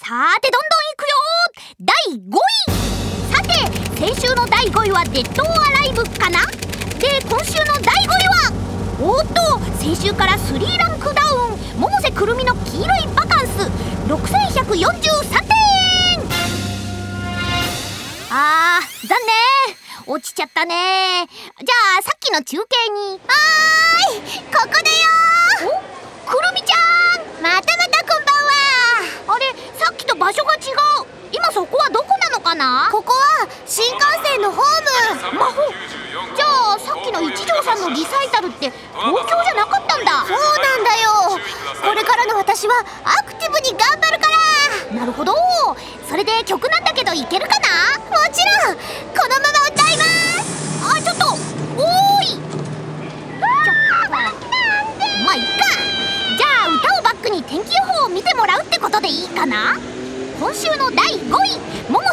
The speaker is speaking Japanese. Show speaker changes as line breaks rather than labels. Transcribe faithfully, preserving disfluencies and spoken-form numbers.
さーてどんどんいくよ。だいごい。さて先週のだいごいはデッドオアライブかな。で今週のだいごいはおっと先週からスリーランクダウン、百瀬くるみの黄色いバカンスろくせんひゃくよんじゅうさんてん。あー残念、落ちちゃったね。じゃあさっきの中継に。
はーい、ここだよ
お、くるみちゃん、
またまたこんばんは。
あれ、さっきと場所が違う。今そこはどこなのかな。
ここは新幹線のホーム。
魔法。じゃあさっきの一条さんのリサイタルって東京じゃなかったんだ。
そうなんだよ。これからの私はアクティブに頑張るから。
なるほど。それで曲なんだけどいけるかな。
もちろん、このまま歌います。
あ、ちょっとおーい。ちょっとまあいっか。じゃあ歌をバックに天気予報を見てもらうってことでいいかな。今週のだいごい、百